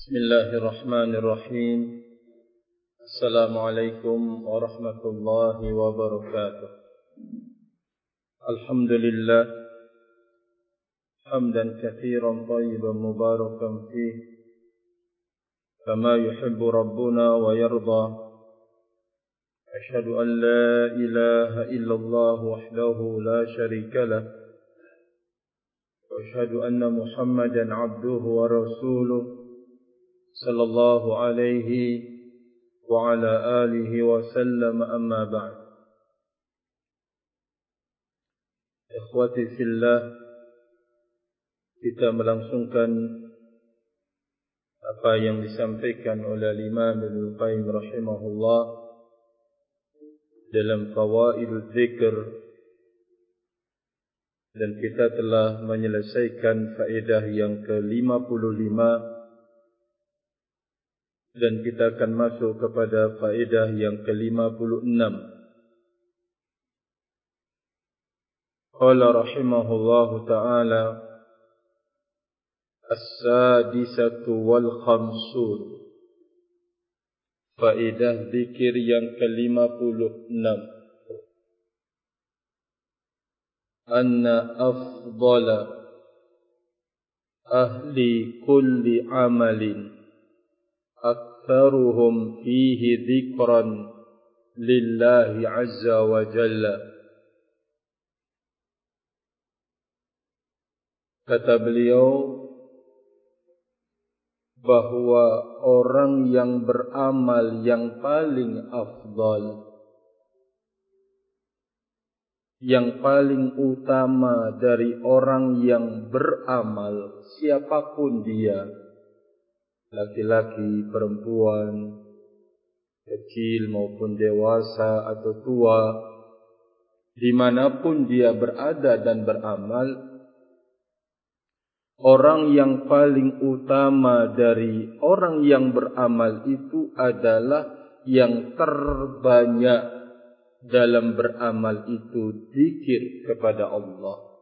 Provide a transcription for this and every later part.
Bismillahirrahmanirrahim. Assalamualaikum warahmatullahi wabarakatuh. Alhamdulillah hamdan katsiran thayyiban mubarakan fihi kama yuhibbu rabbuna wa yarda. Ashhadu an la ilaha illallah wahdahu la syarika lah wa ashhadu anna Muhammadan abduhu wa rasuluh sallallahu alaihi wa ala alihi wa sallam, amma ba'd. Ikhwati fillah, kita melangsungkan apa yang disampaikan oleh Imam Ibnu Qayyim rahimahullah dalam Fawaidul Dzikr, dan kita telah menyelesaikan faedah yang ke-55 dan kita akan masuk kepada faedah yang ke-56. Qala rahimahullahu ta'ala as-sadisatu wal khamsun, faedah zikir yang ke-56. Anna afdala ahli kulli amalin aktsaruhum fihi dzikran lillahi azza wa jalla. Kata beliau bahwa orang yang beramal yang paling afdal, yang paling utama dari orang yang beramal, siapapun dia, laki-laki, perempuan, kecil maupun dewasa atau tua, dimanapun dia berada dan beramal, orang yang paling utama dari orang yang beramal itu adalah yang terbanyak dalam beramal itu zikir kepada Allah.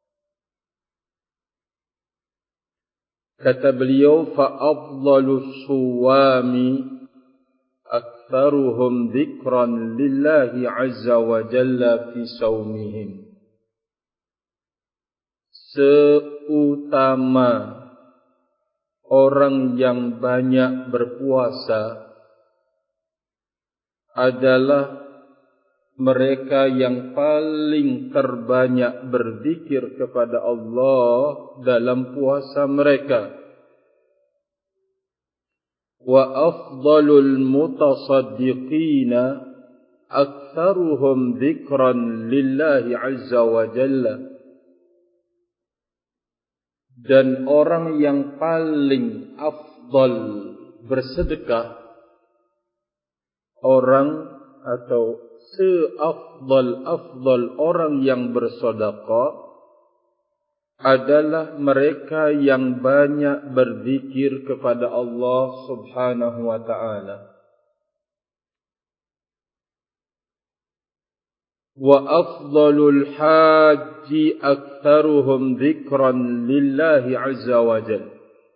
Kata beliau, fa'afdalus suwami aktsaruhum dzikran lillahi azza wa jalla fi saumihim. Seutama orang yang banyak berpuasa adalah mereka yang paling terbanyak berzikir kepada Allah dalam puasa mereka. Wa afdalul mutasaddiqina aktsaruhum dzikran lillahi azza wa jalla. Dan orang yang paling afdal bersedekah, orang atau seafdal orang yang bersedekah adalah mereka yang banyak berzikir kepada Allah Subhanahu wa ta'ala. Wa afdalul haji aktsaruhum dzikran lillahi azza wa jalla.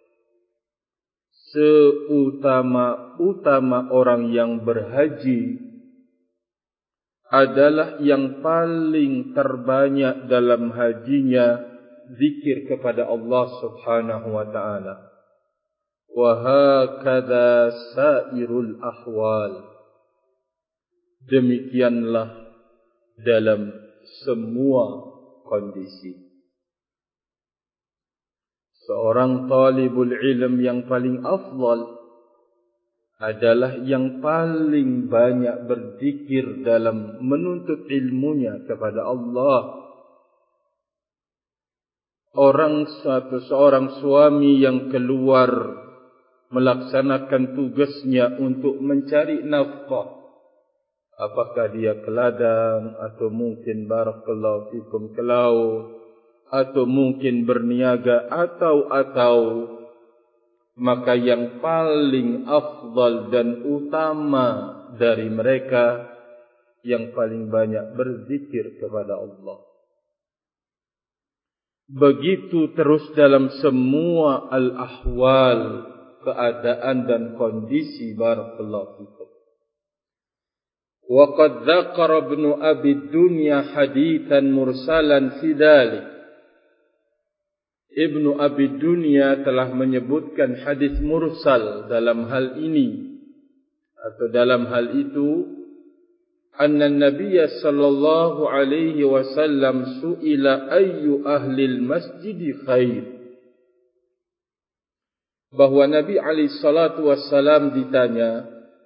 Seutama orang yang berhaji adalah yang paling terbanyak dalam hajinya zikir kepada Allah Subhanahu wa ta'ala. Wa hakadha sairul ahwal. Demikianlah dalam semua kondisi. Seorang talibul ilm yang paling afdal adalah yang paling banyak berzikir dalam menuntut ilmunya kepada Allah. Seorang suami yang keluar melaksanakan tugasnya untuk mencari nafkah, apakah dia ke ladang atau mungkin barakallahu fikum ke laut, atau mungkin berniaga atau maka yang paling afdal dan utama dari mereka yang paling banyak berzikir kepada Allah. Begitu terus dalam semua al-ahwal, keadaan dan kondisi. Barakallahu fikum. Wa qad dzakara Ibnu Abi Dunya haditsan mursalan fi dzalik. Ibnu Abi Dunya telah menyebutkan hadis mursal dalam hal ini atau dalam hal itu, anna Nabiy sallallahu alaihi wasallam su'ila ayyu ahli al-masjid khair. Bahwa Nabi alaihi salatu wasallam ditanya,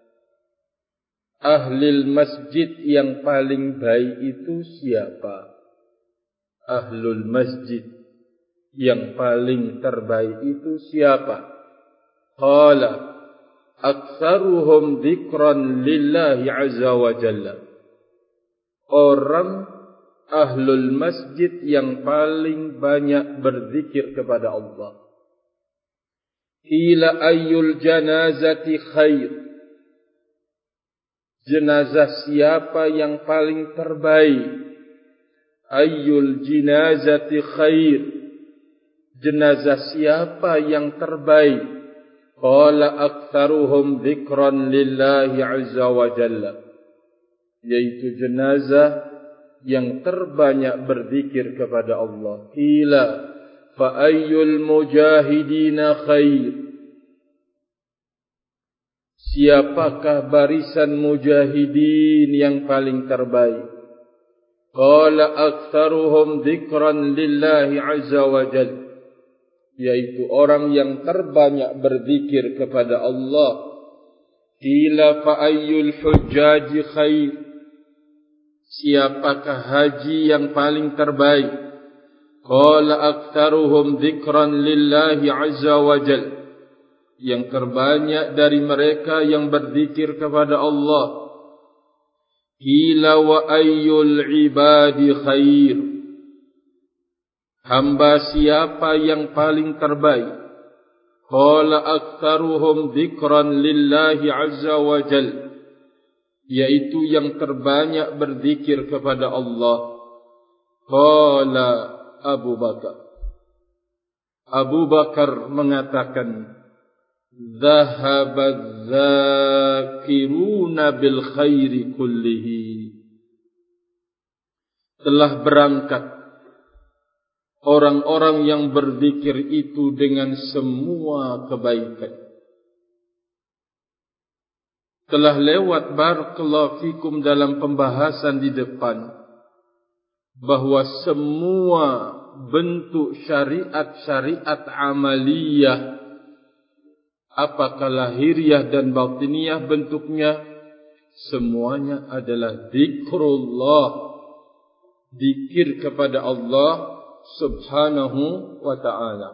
ahli masjid yang paling baik itu siapa? Ahlul masjid yang paling terbaik itu siapa? Qala aktsaruhum dzikran lillahi azza wa jalla. Orang ahlul masjid yang paling banyak berzikir kepada Allah. Qila ayyul janazati khair. Jenazah siapa yang paling terbaik? Ayyul jinazati khair. Jenazah siapa yang terbaik? Qala aktsaruhum dzikran lillahi azza wa jalla. Yaitu jenazah yang terbanyak berzikir kepada Allah. Qila fa ayyul mujahidina khair. Siapakah barisan mujahidin yang paling terbaik? Qala aktsaruhum dzikran lillahi azza wa jalla. Yaitu orang yang terbanyak berzikir kepada Allah. Qila fa ayyul hujjaji khair. Siapakah haji yang paling terbaik? Qala aktsaruhum dzikran lillahi azza wa jalla. Yang terbanyak dari mereka yang berzikir kepada Allah. Qila wa ayyul ibadi khair. Hamba siapa yang paling terbaik? Qala aktsaruhum dzikran lillahi azza wa jalla. Yaitu yang terbanyak berzikir kepada Allah. Qala Abu Bakar. Abu Bakar mengatakan, Zahabadz zakiruna bil khairi kullihi. Telah berangkat orang-orang yang berzikir itu dengan semua kebaikan. Telah lewat barakallahu fikum dalam pembahasan di depan bahwa semua bentuk syariat-syariat amaliyah, apakah lahiriah dan batiniah bentuknya, semuanya adalah zikrullah, zikir kepada Allah subhanahu wa ta'ala.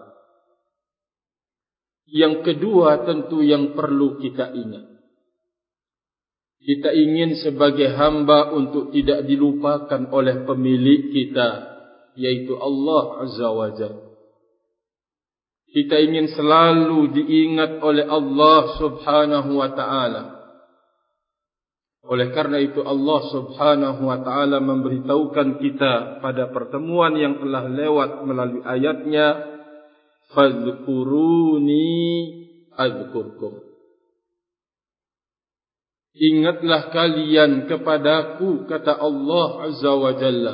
Yang kedua tentu yang perlu kita ingat, kita ingin sebagai hamba untuk tidak dilupakan oleh pemilik kita, yaitu Allah azza wa jalla. Kita ingin selalu diingat oleh Allah subhanahu wa ta'ala. Oleh karena itu Allah subhanahu wa ta'ala memberitahukan kita pada pertemuan yang telah lewat melalui ayatnya, fadhkuruni adzkurkum. Ingatlah kalian kepadaku, kata Allah azza wa jalla,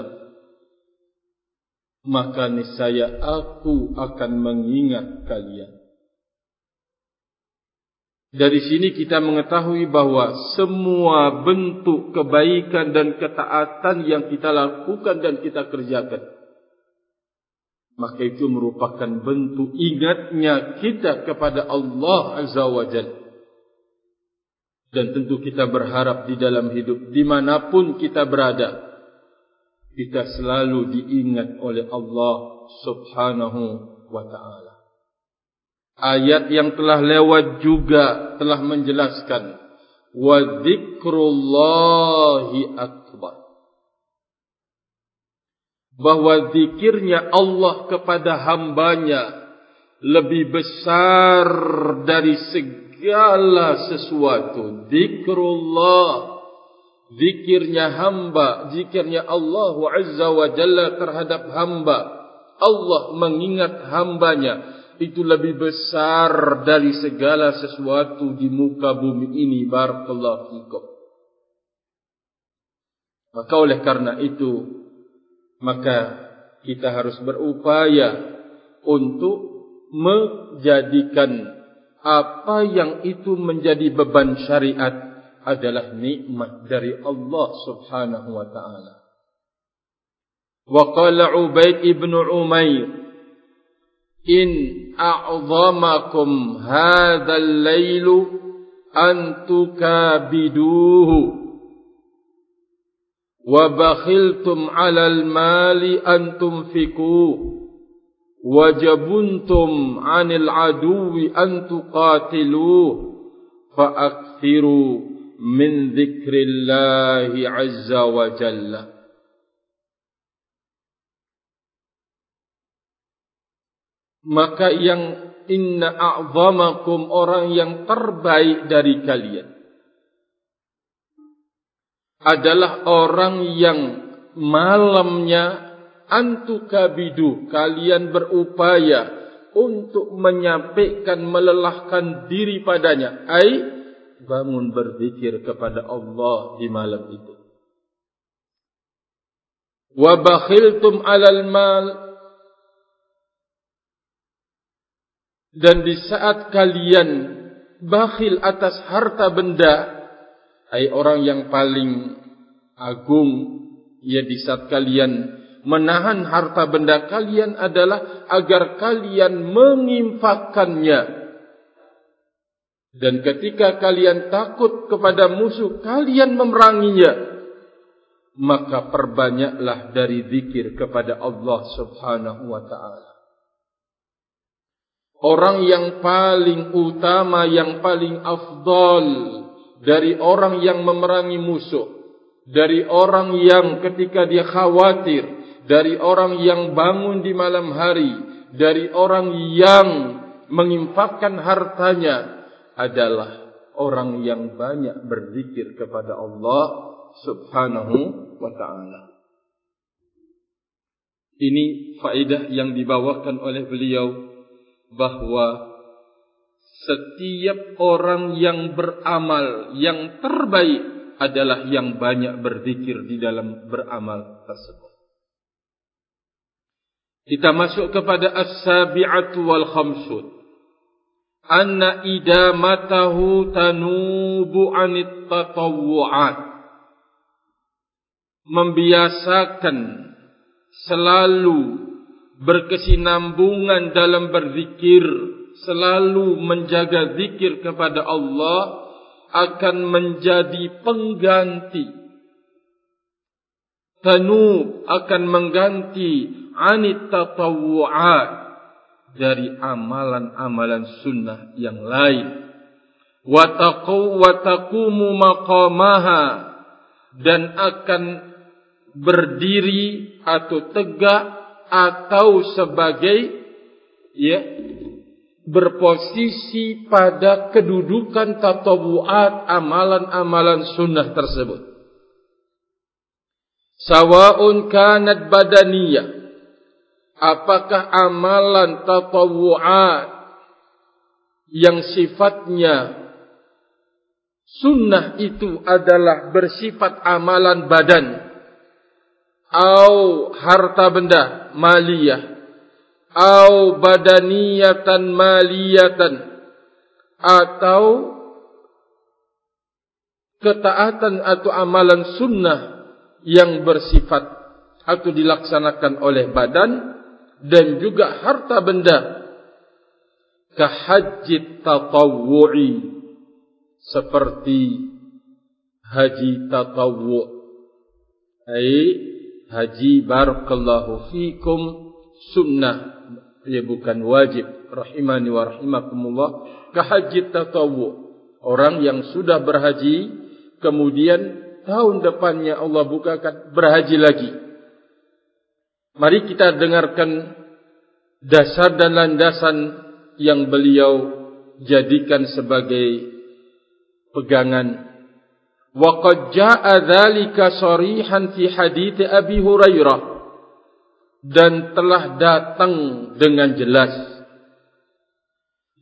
maka niscaya aku akan mengingat kalian. Dari sini kita mengetahui bahwa semua bentuk kebaikan dan ketaatan yang kita lakukan dan kita kerjakan, maka itu merupakan bentuk ingatnya kita kepada Allah azza wa jalla. Dan tentu kita berharap di dalam hidup dimanapun kita berada, kita selalu diingat oleh Allah subhanahu wa ta'ala. Ayat yang telah lewat juga telah menjelaskan, wa dzikrullahi akbar. Bahwa zikirnya Allah kepada hambanya lebih besar dari segala sesuatu. Zikrullah, zikirnya hamba, zikirnya Allah azza wa jalla terhadap hamba. Allah mengingat hambanya itu lebih besar dari segala sesuatu di muka bumi ini. Barakallahu fikum. Maka oleh karena itu, maka kita harus berupaya untuk menjadikan apa yang itu menjadi beban syariat adalah nikmat dari Allah Subhanahu wa taala. Wa qala Ubaid ibn Umair, in a'zamakum hadzal lailu an tukabiduhu wa bakhiltum 'alal mali an tunfiqu wajabuntum 'anil aduwi an tuqatiluh fa akthiru min dzikrillahi 'azza wa jalla. Maka yang inna a'zamakum, orang yang terbaik dari kalian adalah orang yang malamnya antukabidu, kalian berupaya untuk menyampaikan, melelahkan diri padanya, ai bangun berzikir kepada Allah di malam itu. Wa bakhiltum 'alal mal, dan di saat kalian bakhil atas harta benda, ai orang yang paling agung, ya di saat kalian menahan harta benda kalian adalah agar kalian menginfakkannya. Dan ketika kalian takut kepada musuh, kalian memeranginya. Maka perbanyaklah dari zikir kepada Allah Subhanahu wa ta'ala. Orang yang paling utama, yang paling afdal dari orang yang memerangi musuh, dari orang yang ketika dia khawatir, dari orang yang bangun di malam hari, dari orang yang menginfakkan hartanya, adalah orang yang banyak berzikir kepada Allah Subhanahu wa ta'ala. Ini faedah yang dibawakan oleh beliau, bahwa setiap orang yang beramal yang terbaik adalah yang banyak berzikir di dalam beramal tersebut. Kita masuk kepada as-sabi'atu wal khamsun. Anna idamatahu tanubu anit tatawu'at. Membiasakan selalu berkesinambungan dalam berzikir, selalu menjaga zikir kepada Allah, akan menjadi pengganti, tanub, akan mengganti anit tatawu'at, dari amalan-amalan sunnah yang lain. Wa taqumu maqamaha, dan akan berdiri atau tegak atau sebagai berposisi pada kedudukan tatawu'at, amalan-amalan sunnah tersebut. Sawa'un kanat badaniyah, apakah amalan tatawu'at yang sifatnya sunnah itu adalah bersifat amalan badan, au harta benda maliyah, au badaniyatan maliyatan, atau ketaatan atau amalan sunnah yang bersifat atau dilaksanakan oleh badan dan juga harta benda, kahajjit tatawu'i, seperti haji tatawwu', ai haji barakallahu fikum sunnah, ya bukan wajib, rahimani wa rahimakumullah. Kahajjit tatawwu', orang yang sudah berhaji kemudian tahun depannya Allah bukakan berhaji lagi. Mari kita dengarkan dasar dan landasan yang beliau jadikan sebagai pegangan. Wa qad jaa'a dzalika sharihan fi hadits Abi Hurairah, dan telah datang dengan jelas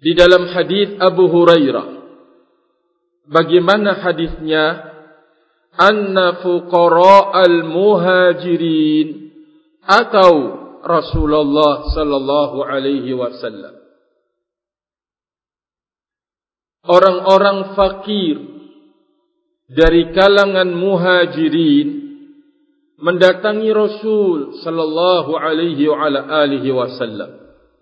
di dalam hadis Abu Hurairah. Bagaimana hadisnya? Anna fuqara al-muhajirin atau Rasulullah sallallahu alaihi wasallam. Orang-orang fakir dari kalangan muhajirin mendatangi Rasul sallallahu alaihi wa ala alihi wasallam.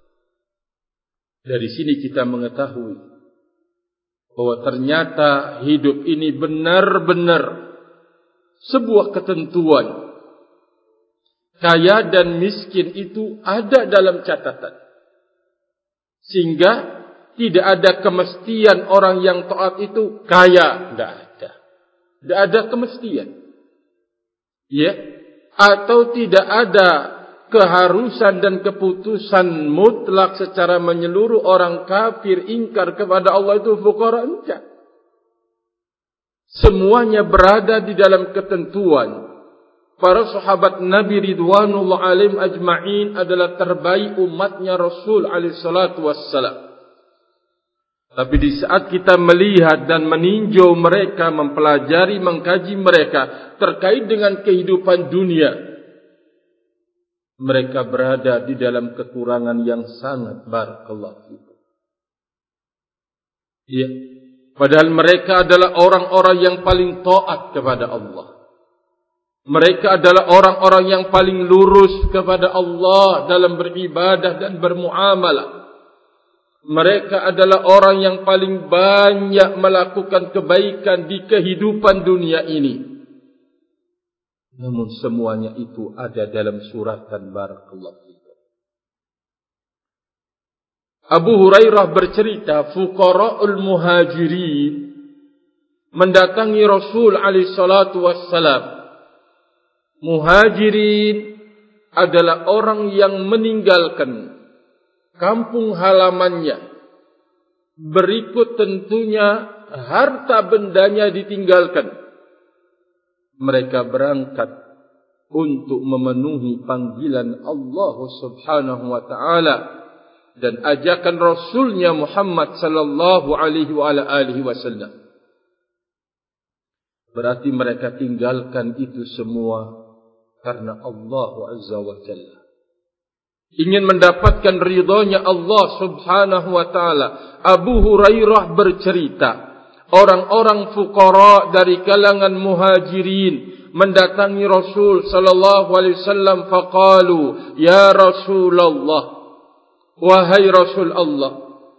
Dari sini kita mengetahui bahwa ternyata hidup ini benar-benar sebuah ketentuan. Kaya dan miskin itu ada dalam catatan. Sehingga tidak ada kemestian orang yang taat itu kaya. Tidak ada. Tidak ada kemestian. Ya. Atau tidak ada keharusan dan keputusan mutlak secara menyeluruh orang kafir ingkar kepada Allah itu fuqara, enggak. Semuanya berada di dalam ketentuan. Para sahabat Nabi ridwanullah alaihim ajma'in adalah terbaik umatnya Rasul alaihi salatu wassalam. Tapi di saat kita melihat dan meninjau mereka, mempelajari, mengkaji mereka terkait dengan kehidupan dunia, mereka berada di dalam kekurangan yang sangat barakallahu fikum. Ya. Padahal mereka adalah orang-orang yang paling taat kepada Allah. Mereka adalah orang-orang yang paling lurus kepada Allah dalam beribadah dan bermuamalah. Mereka adalah orang yang paling banyak melakukan kebaikan di kehidupan dunia ini. Namun semuanya itu ada dalam suratan barakallahu fikum. Abu Hurairah bercerita, fuqara'ul muhajirin mendatangi Rasul alaihi salatu wassalam. Muhajirin adalah orang yang meninggalkan kampung halamannya. Berikut tentunya harta bendanya ditinggalkan. Mereka berangkat untuk memenuhi panggilan Allah Subhanahu wa taala dan ajakan Rasulnya Muhammad sallallahu alaihi wa ala alihi wasallam. Berarti mereka tinggalkan itu semua karena Allah Azza wa Jalla. Ingin mendapatkan ridhonya Allah Subhanahu wa taala. Abu Hurairah bercerita, orang-orang fuqara dari kalangan muhajirin mendatangi Rasul sallallahu alaihi wasallam faqalu, ya Rasulullah, wahai Rasul Allah,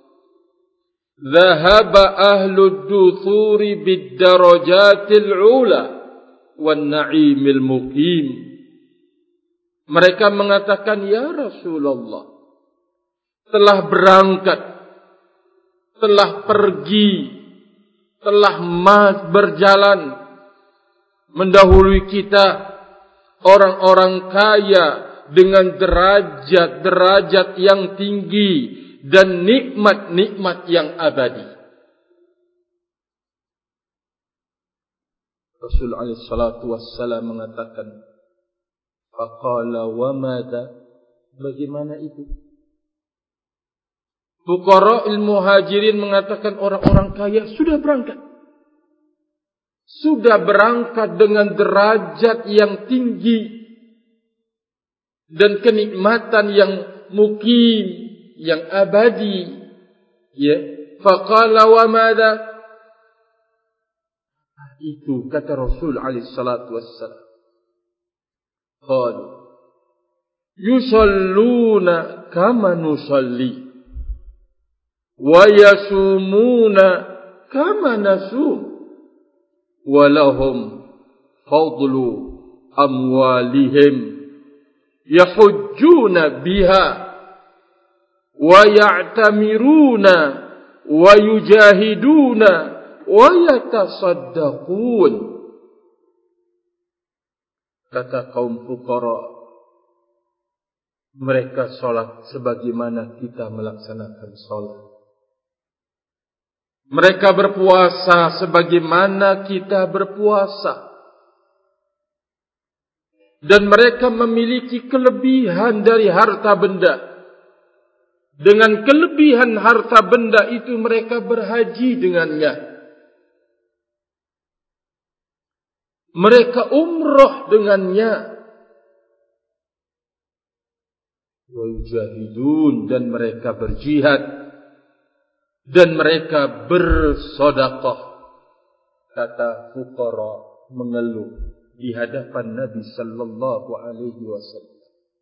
dhahaba ahlud duthuri bid darajatil ula wan na'imil muqim. Mereka mengatakan, ya Rasulullah, telah berangkat, telah pergi, telah berjalan mendahului kita orang-orang kaya dengan derajat-derajat yang tinggi dan nikmat-nikmat yang abadi. Rasul alaihi salatu wassalam mengatakan, faqala wa madza, bagaimana itu? Fuqara'il muhajirin mengatakan orang-orang kaya sudah berangkat. Sudah berangkat dengan derajat yang tinggi dan kenikmatan yang mukim, yang abadi. Ya, faqala wa madza, itu kata Rasul alaihi salatu wassalam, qalu yusalluna kama nusalli wa yasumuna kama nasum wa lahum fadlu amwalihim yahujjuna biha wa ya'tamiruna wa yujahiduna wa yatasaddaqun. Kata kaum fuqara, mereka salat sebagaimana kita melaksanakan salat. Mereka berpuasa sebagaimana kita berpuasa. Dan mereka memiliki kelebihan dari harta benda. Dengan kelebihan harta benda itu mereka berhaji dengannya. Mereka umrah dengannya. Wa yujahidun, dan mereka berjihad. Dan mereka bersedekah. Kata fuqara mengeluh di hadapan Nabi sallallahu alaihi wasallam.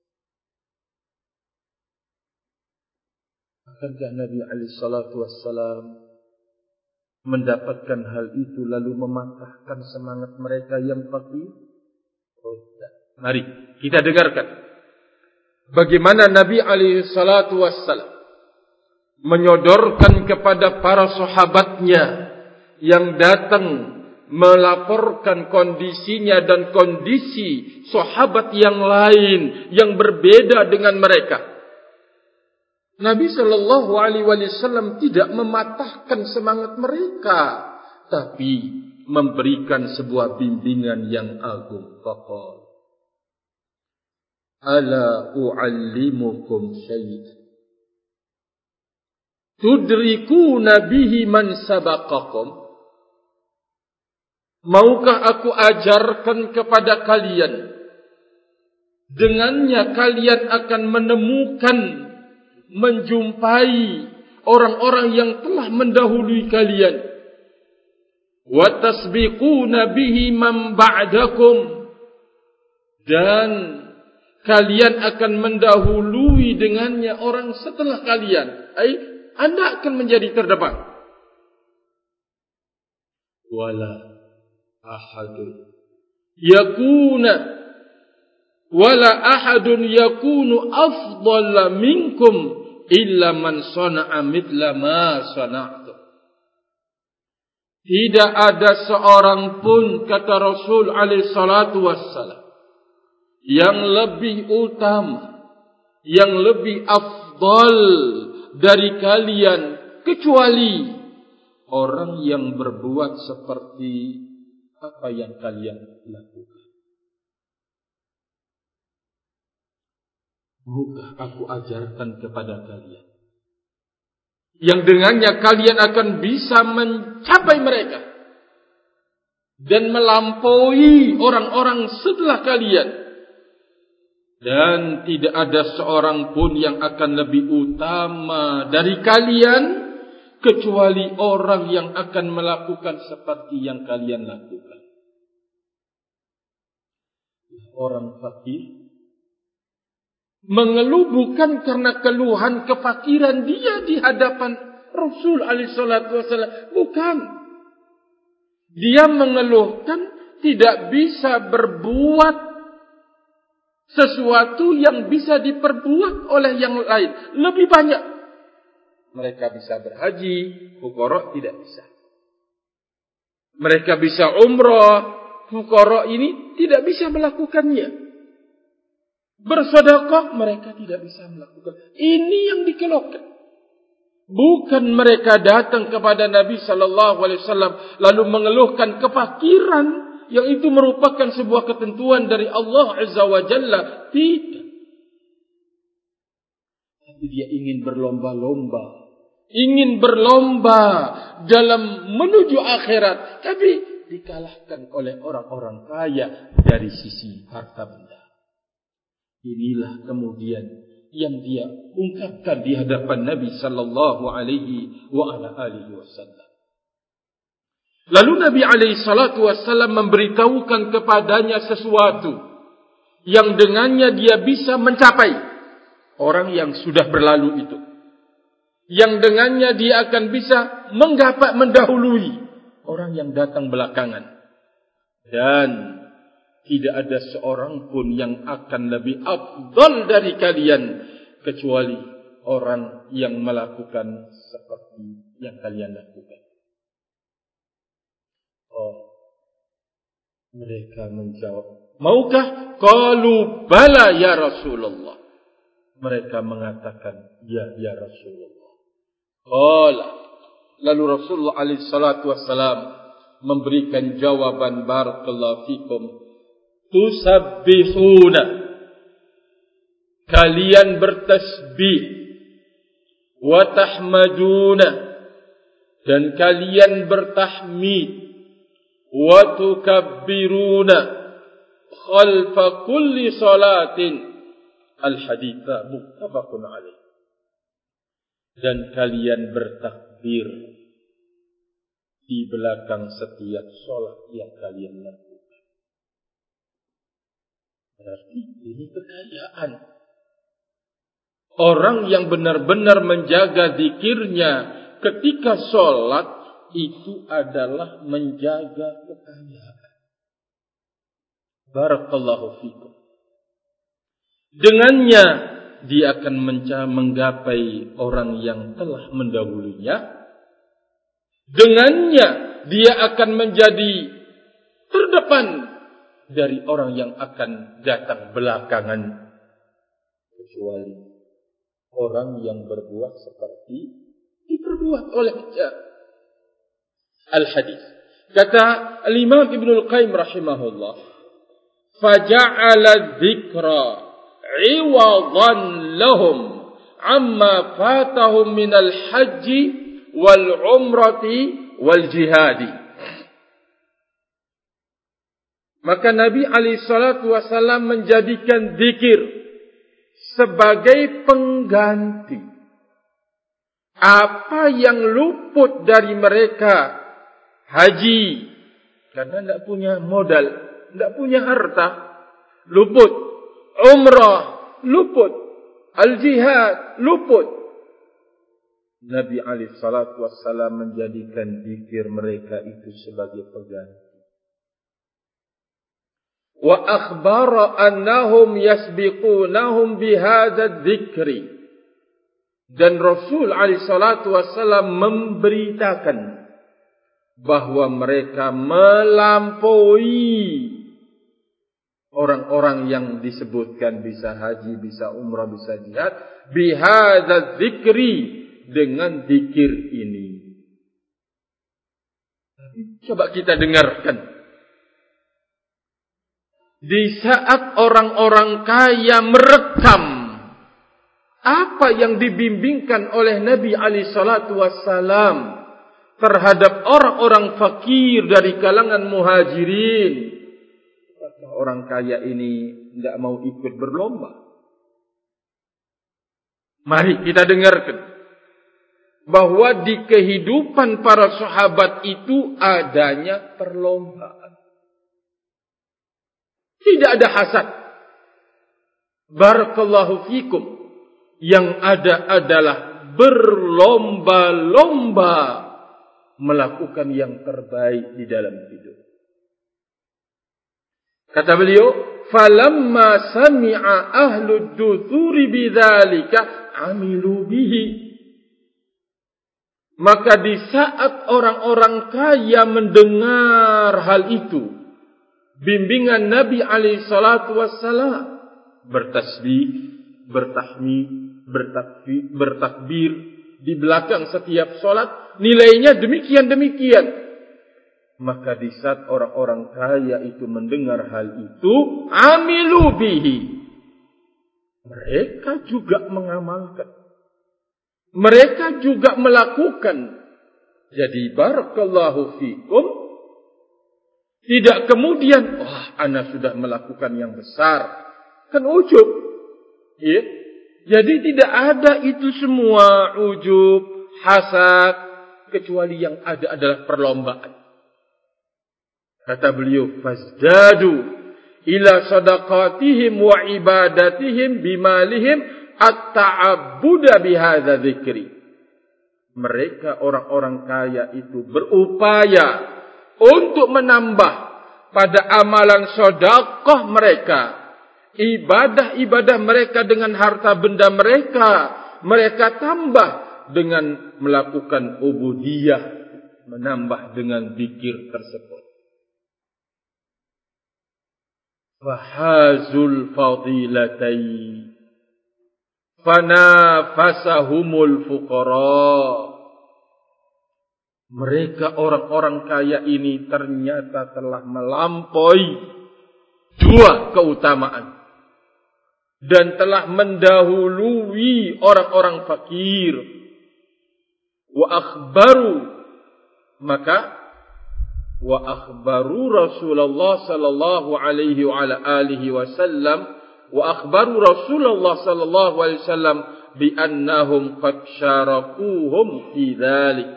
Akankah Nabi alaihi salatu wassalam mendapatkan hal itu lalu mematahkan semangat mereka yang fakir? Oh tidak. Mari kita dengarkan bagaimana Nabi alaihi salatu wassalam menyodorkan kepada para sahabatnya yang datang melaporkan kondisinya dan kondisi sahabat yang lain yang berbeda dengan mereka. Nabi sallallahu alaihi wasallam tidak mematahkan semangat mereka, tapi memberikan sebuah bimbingan yang agung. Faqala, ala u'allimukum syai'an tudrikuna bihi man sabaqakum. Maukah aku ajarkan kepada kalian, dengannya kalian akan menemukan, menjumpai orang-orang yang telah mendahului kalian. Wa tasbiquna bihi man ba'dakum, dan kalian akan mendahului dengannya orang setelah kalian. Anda akan menjadi terdepan. Wala ahadun yakunu afdala minkum illa man sana'a mithla ma sana'tu. Tidak ada seorang pun, kata Rasul alaihi salatu wassalam, yang lebih utama, yang lebih afdal dari kalian kecuali orang yang berbuat seperti apa yang kalian lakukan. Maukah aku ajarkan kepada kalian yang dengannya kalian akan bisa mencapai mereka dan melampaui orang-orang setelah kalian, dan tidak ada seorang pun yang akan lebih utama dari kalian kecuali orang yang akan melakukan seperti yang kalian lakukan. Orang fakir mengeluh bukan karena keluhan kefakiran dia di hadapan Rasul alaihi salatu wasallam, bukan. Dia mengeluhkan tidak bisa berbuat sesuatu yang bisa diperbuat oleh yang lain lebih banyak. Mereka bisa berhaji, fuqara tidak bisa. Mereka bisa umrah, fuqara ini tidak bisa melakukannya. Bersedekah mereka tidak bisa melakukan. Ini yang dikeluhkan. Bukan mereka datang kepada Nabi sallallahu alaihi wasallam lalu mengeluhkan kefakiran yang itu merupakan sebuah ketentuan dari Allah Azza wa Jalla. Tidak. Tapi dia ingin berlomba-lomba. Ingin berlomba dalam menuju akhirat. Tapi dikalahkan oleh orang-orang kaya dari sisi harta benda. Inilah kemudian yang dia ungkapkan di hadapan Nabi sallallahu alaihi wa ala alihi wasallam. Lalu Nabi alaihi salatu wasallam memberitahukan kepadanya sesuatu yang dengannya dia bisa mencapai orang yang sudah berlalu itu. Yang dengannya dia akan bisa menggapai, mendahului orang yang datang belakangan. Dan tidak ada seorang pun yang akan lebih afdal dari kalian kecuali orang yang melakukan seperti yang kalian lakukan. Oh, mereka menjawab, maukah? Qalu bala ya Rasulullah. Mereka mengatakan, ya Rasulullah. Qala, lalu Rasulullah alaihi salatu wassalam memberikan jawaban, barakallahu fikum, tusabbihuna, kalian bertasbih, wa tahmaduna, dan kalian bertahmid, wa tukabbiruna khalfa kulli salatin. Al-haditha muttafaqun alaih. Dan kalian bertakbir di belakang setiap salat yang kalian lakukan. Berarti ini kekayaan. Orang yang benar-benar menjaga zikirnya ketika sholat, itu adalah menjaga kekayaan. Barakallahu fikum. Dengannya dia akan menggapai orang yang telah mendahulunya. Dengannya dia akan menjadi terdepan dari orang yang akan datang belakangan. Kecuali orang yang berbuat seperti diperbuat olehnya. Al-hadis. Kata Al-Imam Ibnul Qayyim rahimahullah, faja'ala dzikra 'iwadan lahum amma fatahum minal haji wal umrati wal jihadi. Maka Nabi alaihi salatu wasallam menjadikan zikir sebagai pengganti apa yang luput dari mereka. Haji, karena tidak punya modal, tidak punya harta, luput. Umrah, luput. Al-jihad, luput. Nabi alaihi salatu wassalam menjadikan zikir mereka itu sebagai pengganti. Wa akhbara annahum yasbiqunahum bihadza dzikri. Dan Rasul alaihi salatu wassalam memberitakan bahwa mereka melampaui orang-orang yang disebutkan bisa haji, bisa umrah, bisa jihad, bihadza dzikri, dengan zikir ini. Coba kita dengarkan. Di saat orang-orang kaya merekam apa yang dibimbingkan oleh Nabi alaihi salatu wassalam terhadap orang-orang fakir dari kalangan muhajirin, orang kaya ini tidak mau ikut berlomba. Mari kita dengarkan bahwa di kehidupan para sahabat itu adanya perlombaan. Tidak ada hasad. Barakallahu fikum. Yang ada adalah berlomba-lomba melakukan yang terbaik di dalam hidup. Kata beliau, falamma sami'a ahlud duthuri bidzalika amilu bihi. Maka di saat orang-orang kaya mendengar hal itu, bimbingan Nabi alaihi salatu wassalam, bertasbih, bertahmid, bertakbir di belakang setiap solat, nilainya demikian-demikian. Maka di saat orang-orang kaya itu mendengar hal itu, amilu bihi, mereka juga mengamalkan, mereka juga melakukan. Jadi barakallahu fikum, tidak kemudian, wah, ana sudah melakukan yang besar, kan ujub, ya. Jadi tidak ada itu semua ujub, hasad, kecuali yang ada adalah perlombaan. Kata beliau, fazdadu ila sadaqatihim wa ibadatihim bimalihim at-ta'abbuda bihadza dzikri. Mereka orang-orang kaya itu berupaya untuk menambah pada amalan sedekah mereka, ibadah-ibadah mereka dengan harta benda mereka, mereka tambah dengan melakukan ubudiyah, menambah dengan zikir tersebut. Fahazul fadilatai fanafasahumul fuqara. Mereka orang-orang kaya ini ternyata telah melampaui dua keutamaan dan telah mendahului orang-orang fakir. wa akhbaru, maka wa akhbaru Rasulullah sallallahu alaihi wa ala alihi wasallam, wa akhbaru Rasulullah sallallahu alaihi wasallam bi annahum qad syarakuhum fi dzalik.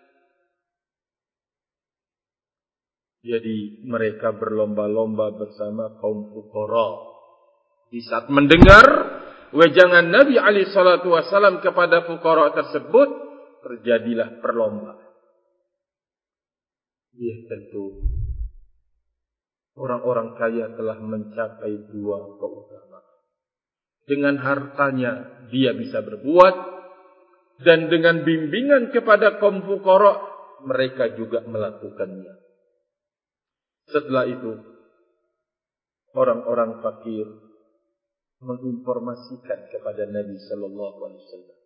Jadi mereka berlomba-lomba bersama kaum fuqara. Di saat mendengar wejangan Nabi alaihi salatu wasallam kepada fuqara tersebut, terjadilah perlombaan. Ya tentu orang-orang kaya telah mencapai dua keutamaan. Dengan hartanya dia bisa berbuat, dan dengan bimbingan kepada kaum fuqara mereka juga melakukannya. Setelah itu orang-orang fakir menginformasikan kepada Nabi sallallahu alaihi wasallam,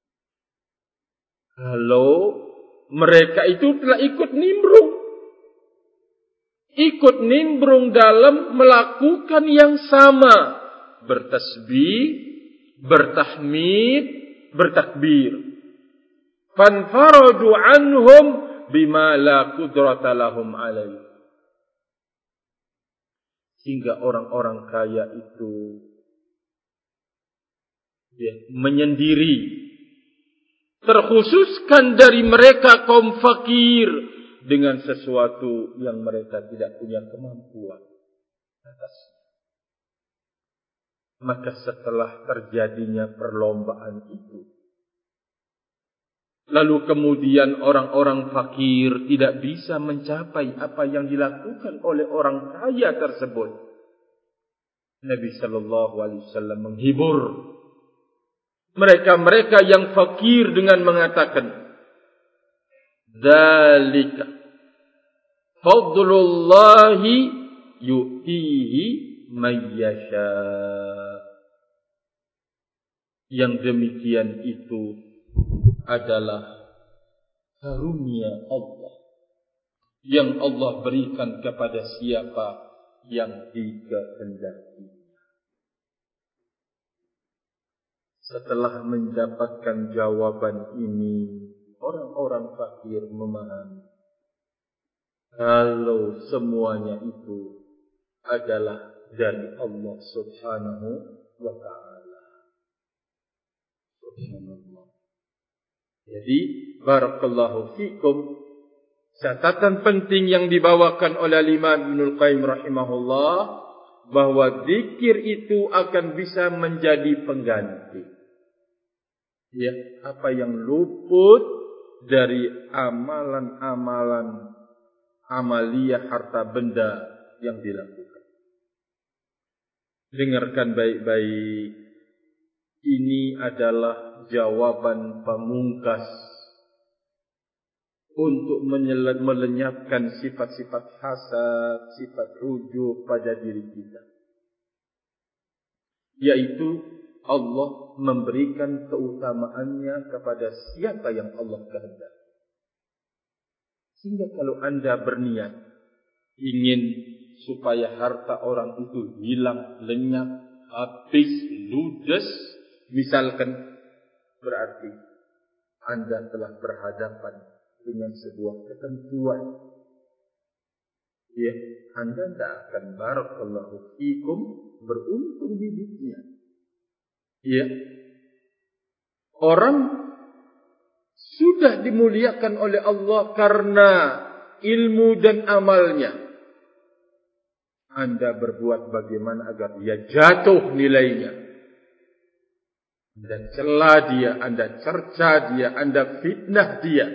kalau mereka itu telah ikut nimbrung dalam melakukan yang sama, bertasbih, bertahmid, bertakbir. Fanfaradu anhum bima la qudrata lahum alaihi. Hingga orang-orang kaya itu menyendiri, terkhususkan dari mereka kaum fakir dengan sesuatu yang mereka tidak punya kemampuan atasnya. Maka setelah terjadinya perlombaan itu, lalu kemudian orang-orang fakir tidak bisa mencapai apa yang dilakukan oleh orang kaya tersebut, Nabi sallallahu alaihi wasallam menghibur mereka-mereka yang fakir dengan mengatakan, "Dzalika fadlullahi yu'tihi may yasha." Yang demikian itu adalah karunia Allah yang Allah berikan kepada siapa yang dikehendaki. Setelah mendapatkan jawaban ini, orang-orang fakir memahami kalau semuanya itu adalah dari Allah Subhanahu wa ta'ala. Subhanallah. Jadi, barakallahu fikum, catatan penting yang dibawakan oleh Imam Ibnul Qayyim rahimahullah, bahwa zikir itu akan bisa menjadi pengganti. Ya, apa yang luput dari amalan-amalan amaliyah harta benda yang dilakukan. Dengarkan baik-baik. Ini adalah jawaban pamungkas untuk melenyapkan sifat-sifat hasad, sifat ujub pada diri kita. Yaitu Allah memberikan keutamaannya kepada siapa yang Allah kehendaki. Sehingga kalau Anda berniat ingin supaya harta orang itu hilang, lenyap, habis, ludes, misalkan, berarti Anda telah berhadapan dengan sebuah ketentuan. Ya, Anda tidak akan barakallahu fikum beruntung hidupnya. Ya, orang sudah dimuliakan oleh Allah karena ilmu dan amalnya. Anda berbuat bagaimana agar dia jatuh nilainya. Anda cela dia, Anda cerca dia, Anda fitnah dia.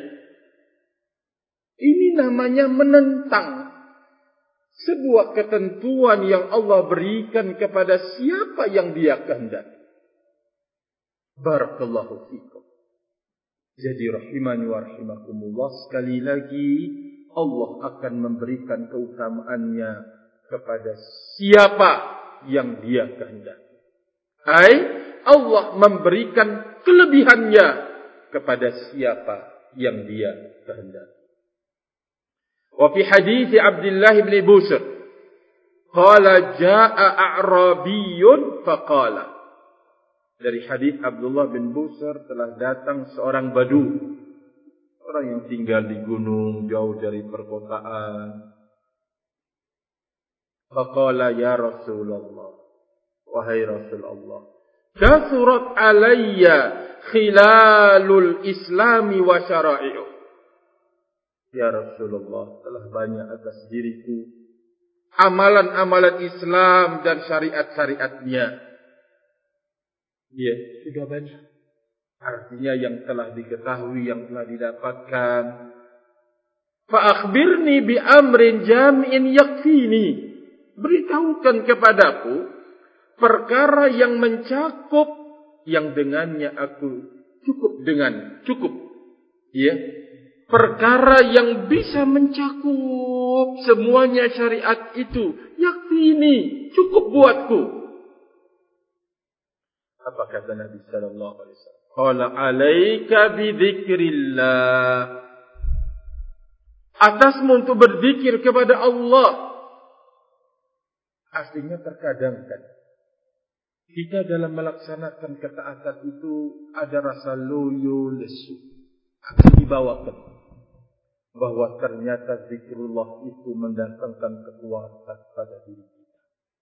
Ini namanya menentang sebuah ketentuan yang Allah berikan kepada siapa yang dia kehendaki. Barakallahu fikum. Jadi rahimani wa rahimakumullah, sekali lagi Allah akan memberikan keutamaannya kepada siapa yang dia kehendaki. Allah memberikan kelebihannya kepada siapa yang dia kehendaki. Wa fi hadits Abdullah bin Busr qala jaa a'rabiyyun faqala. Dari hadis Abdullah bin Busr telah datang seorang badu orang yang tinggal di gunung jauh dari perkotaan. Faqala ya Rasulullah, wahai Rasulullah, kasurat alayya khilalul islami wa syara'i'u. Ya Rasulullah, telah banyak atas diriku amalan-amalan Islam dan syariat-syariatnya. Ya, sudah banyak. Artinya yang telah diketahui, yang telah didapatkan. Fa akhbirni bi amrin jami'in yakfini. Beritahukan kepadaku perkara yang mencakup, yang dengannya aku cukup. Ya. Perkara yang bisa mencakup semuanya syariat itu. Yakfini, cukup buatku. Apa kata Nabi sallallahu alaihi wasallam? Qala alaika bidzikrillah. Atasmu untuk berzikir kepada Allah. Aslinya terkadang kan kita dalam melaksanakan ketaatan itu ada rasa loyo lesu. Akan dibawakan bahwa ternyata zikrullah itu mendatangkan kekuatan pada diri kita.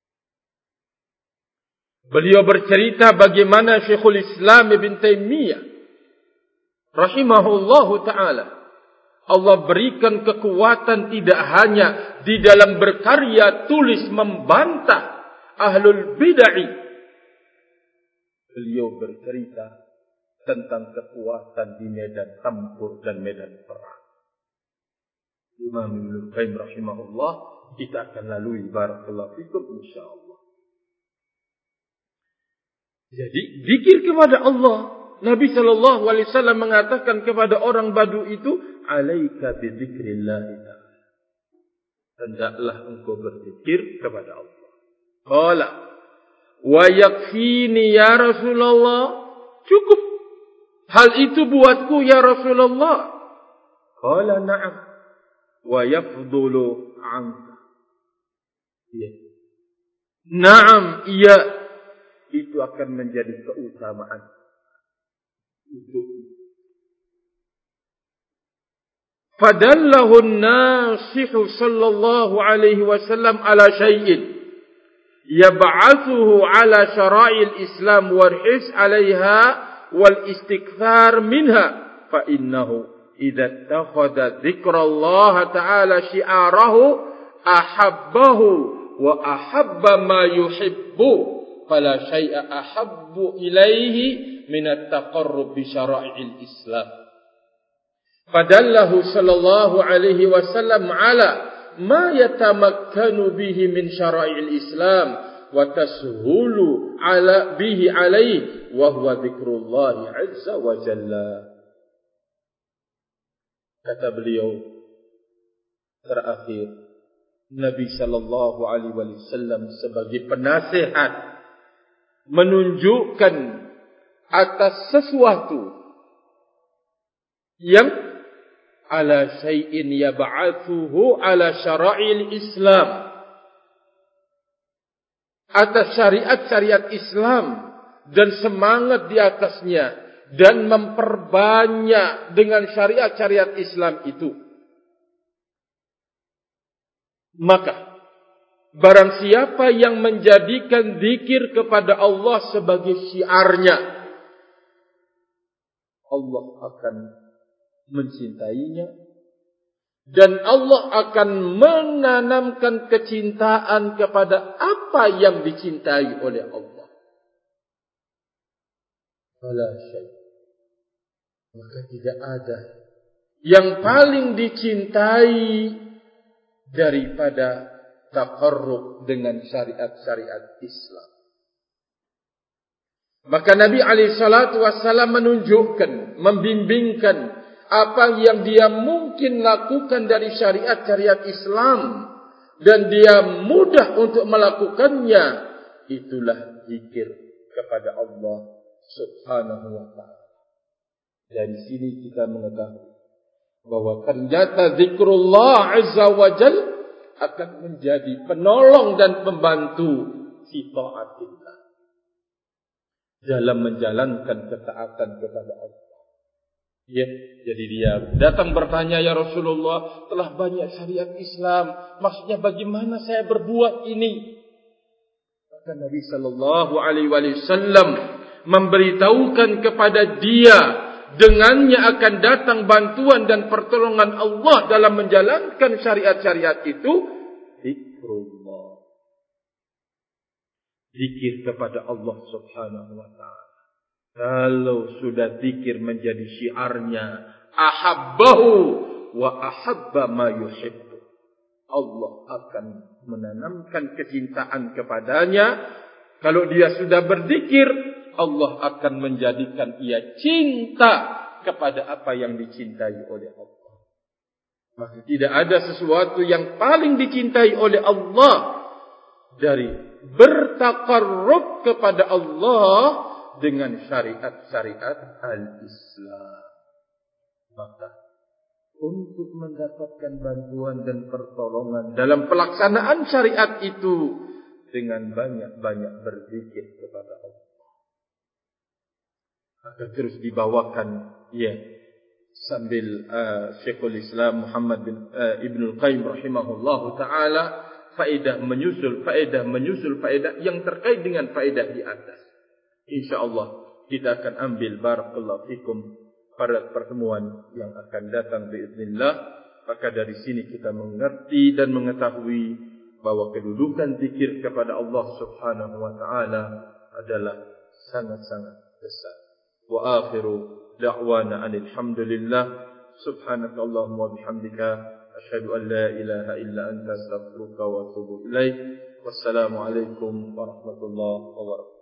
Beliau bercerita bagaimana Syekhul Islam Ibn Taimiyah rahimahullahu ta'ala, Allah berikan kekuatan tidak hanya di dalam berkarya tulis membantah ahlul bid'ah. Beliau bercerita tentang kekuatan di medan tempur dan medan perang. Imam Ibnu Qayyim rahimahullah kita akan lalui barakallahu fikum insyaallah. Jadi zikir kepada Allah. Nabi sallallahu alaihi wasallam mengatakan kepada orang Badu itu, "Alaika bi dzikrillah." Hendaklah engkau berzikir kepada Allah. Qala, "Wa yakfini ya Rasulullah?" Cukup hal itu buatku ya Rasulullah. Qala, "Na'am." Wa yafdulu 'anka. Ya. Na'am, iya. Itu akan menjadi keutamaan untukmu. Fadallahu an-nasihu sallallahu alaihi wasallam ala syai'in yab'athuhu ala syara'il Islam warhis 'alaiha wal istikthar minha fa innahu idza ittakhadha dzikrallah ta'ala syi'arahu ahabbahu wa ahabba ma yuhibbu fala syai'a ahabbu ilaihi min at-taqarrub bi syara'il Islam. Fadallahu sallallahu alaihi wasallam ala ma yatamakkanu bihi min syara'il Islam wa tashulu ala bihi alaihi wa huwa dzikrullah azza wa jalla. Kata beliau terakhir, Nabi sallallahu alaihi wasallam sebagai penasihat menunjukkan atas sesuatu yang ala syai'in yab'athuhu ala syara'il Islam, atas syariat-syariat Islam dan semangat di atasnya dan memperbanyak dengan syariat-syariat Islam itu. Maka barang siapa yang menjadikan zikir kepada Allah sebagai syiarnya, Allah akan mencintainya dan Allah akan menanamkan kecintaan kepada apa yang dicintai oleh Allah. Fala syai'. Maka tidak ada yang paling dicintai daripada taqarrub dengan syariat-syariat Islam. Maka Nabi SAW menunjukkan, membimbingkan apa yang dia mungkin lakukan dari syariat-syariat Islam dan dia mudah untuk melakukannya. Itulah zikir kepada Allah Subhanahu wa ta'ala. Dari sini kita mengetahui bahwa ternyata zikrullah azza wa jal akan menjadi penolong dan pembantu fi ta'atillah dalam menjalankan ketaatan kepada Allah. Ya, jadi dia datang bertanya, ya Rasulullah, telah banyak syariat Islam, maksudnya bagaimana saya berbuat ini? Maka Nabi sallallahu alaihi wasallam memberitahukan kepada dia, dengannya akan datang bantuan dan pertolongan Allah dalam menjalankan syariat-syariat itu, zikrullah. Zikir kepada Allah Subhanahu wa taala. Kalau sudah zikir menjadi syiarnya, ahabbahu wa ahabba ma yuhibbu. Allah akan menanamkan kecintaan kepadanya. Kalau dia sudah berzikir, Allah akan menjadikan ia cinta kepada apa yang dicintai oleh Allah. Maka tidak ada sesuatu yang paling dicintai oleh Allah dari bertaqarrub kepada Allah dengan syariat-syariat al-Islam. Maka untuk mendapatkan bantuan dan pertolongan dalam pelaksanaan syariat itu, dengan banyak-banyak berzikir kepada Allah. Akan terus dibawakan, ya, sambil Syekhul Islam Muhammad bin Ibnul Qayyim rahimahullahu taala faedah menyusul faedah yang terkait dengan faedah di atas. InsyaAllah kita akan ambil barakallahu fikum pada pertemuan yang akan datang biiznillah. Maka dari sini kita mengerti dan mengetahui bahwa kedudukan zikir kepada Allah Subhanahu wa taala adalah sangat-sangat besar. Wa akhiru da'wana alhamdulillah, subhanakallahumma wa bihamdika asyhadu an la ilaha illa anta astaghfiruka wa atubu ilaik. Wassalamu alaikum warahmatullahi wabarakatuh.